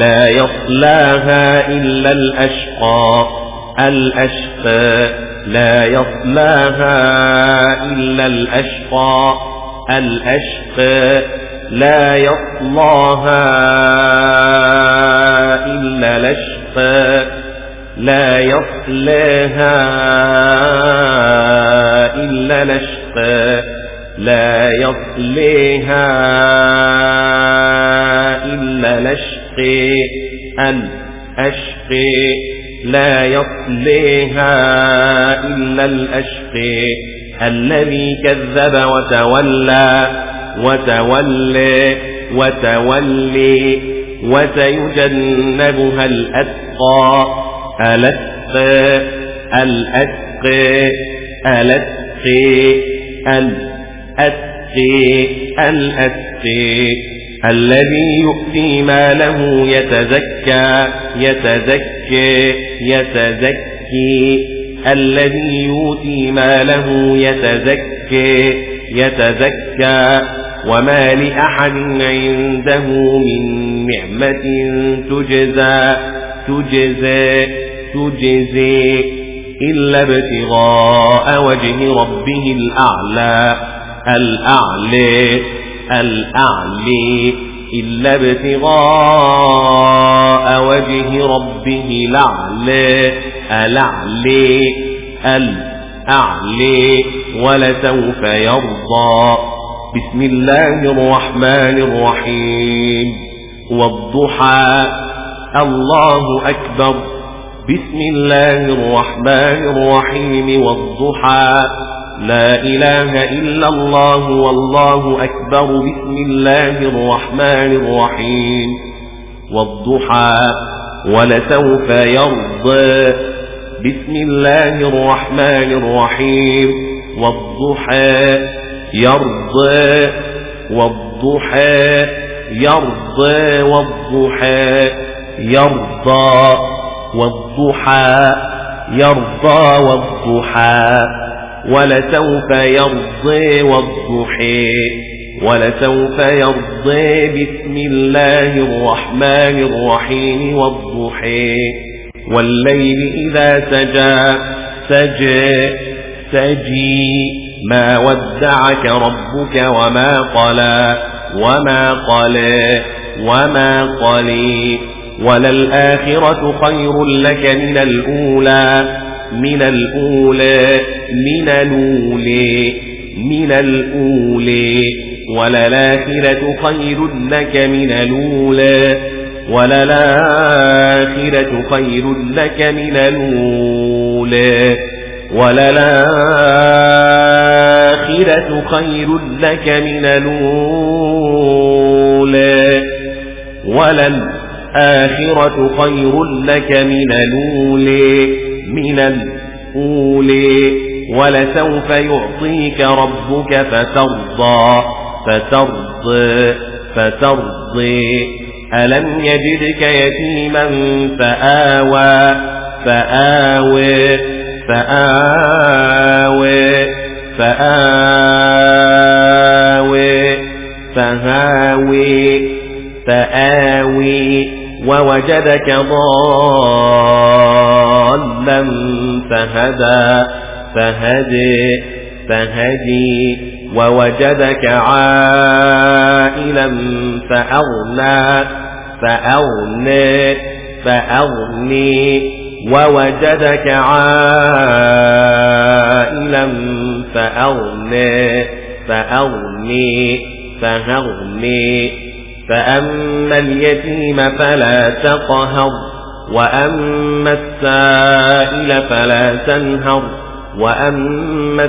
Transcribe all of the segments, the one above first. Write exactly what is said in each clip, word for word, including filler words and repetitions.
لا يصلاها إلا الأشقى الأشقى لا يصلاها إلا الأشقى الأشقى لا يصلاها إلا الأشقى لا يصلاها إلا الأشقى لا يصليها إلا الأشقى الأشقى لا يصليها إلا الأشقى الذي كذب وتولى وتولى وتولي وسيجنبها الأتقى الأتقى الأتقى الأتقى الأتقى الأتقى الذي يؤتي ماله يتزكى يتزكى يتزكي الذي يؤتي ماله يتزكى يتزكى وما لأحد عنده من نعمة تجزى تجزى تجزي إلا ابتغاء وجه ربه الأعلى الأعلى الأعلى إلا ابتغاء وجه ربه الأعلى الأعلى الأعلى ولسوف يرضى. بسم الله الرحمن الرحيم والضحى الله أكبر. بسم الله الرحمن الرحيم والضحى لا إله إلا الله والله أكبر. بسم الله الرحمن الرحيم والضحى ولسوف يرضى. بسم الله الرحمن الرحيم والضحى يرضى والضحى يرضى والضحى يرضى والضحى يرضى والضحى ولسوف يرضى والضحى ولسوف يرضى. بسم الله الرحمن الرحيم والضحى والليل إذا سجى سجى سجي ما ودعك ربك وما قلى وما قلى وما قلي وللآخرة خير لك من الأولى من الأولى من الأولى من الأولى وللآخرة خير لك من الأولى وللآخرة خير لك من الأولى وللآخرة خير لك من الأولى وللآخرة خير لك من الأولى من الأولى ولسوف يعطيك ربك فترضى فترضى فترضي ألم يجدك يتيما فآوى فآوى فآوى فآوى فهاوي فآوي ووجدك ضالا فهدى فهدي فهدي ووجدك عائلا فأغنى فأغنى فأغني ووجدك عائلا فأغنى فأغني فأغني فأما اليتيم فلا تقهر وأما السائل فلا تنهر وأما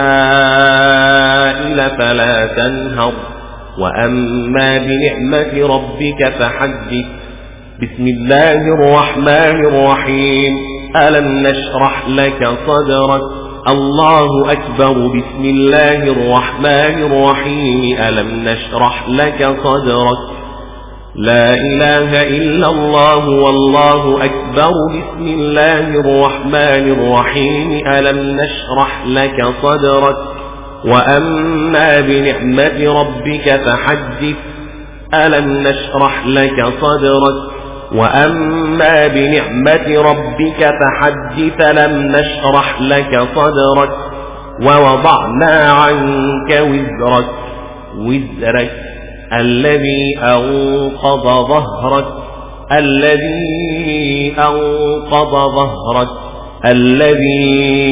السائل فلا تنهر وأما بنعمة ربك فحدث. بسم الله الرحمن الرحيم ألم نشرح لك صدرك الله أكبر. بسم الله الرحمن الرحيم ألم نشرح لك صدرك لا إله إلا الله والله أكبر. بسم الله الرحمن الرحيم ألم نشرح لك صدرك وأما بنعمة ربك فحدث. ألم نشرح لك صدرك وأما بنعمة ربك فحدث لم نشرح لك صدرك ووضعنا عنك وزرك وزرك الذي أنقض ظهرك الذي أنقض ظهرك الذي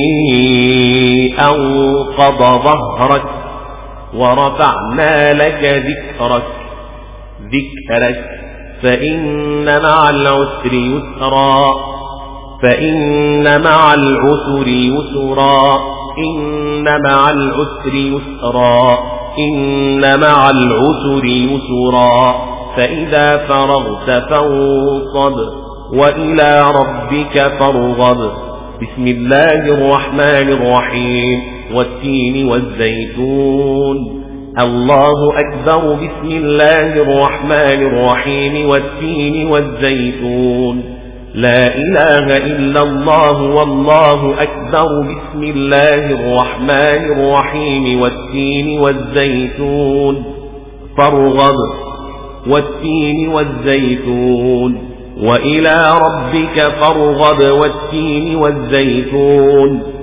أنقض ظهرك ورفعنا لك ذكرك ذكرك فإن مع العسر يسرا فإن مع العسر يسرا إن مع العسر يسرا إن مع العسر يسرا فإذا فرغت فانصب وإلى ربك فارغب بسم الله الرحمن الرحيم والتين والزيتون الله أكبر بسم الله الرحمن الرحيم والتين والزيتون لا إله إلا الله والله أكبر بسم الله الرحمن الرحيم والتين والزيتون فارغب والتين والزيتون وإلى ربك فارغب والتين والزيتون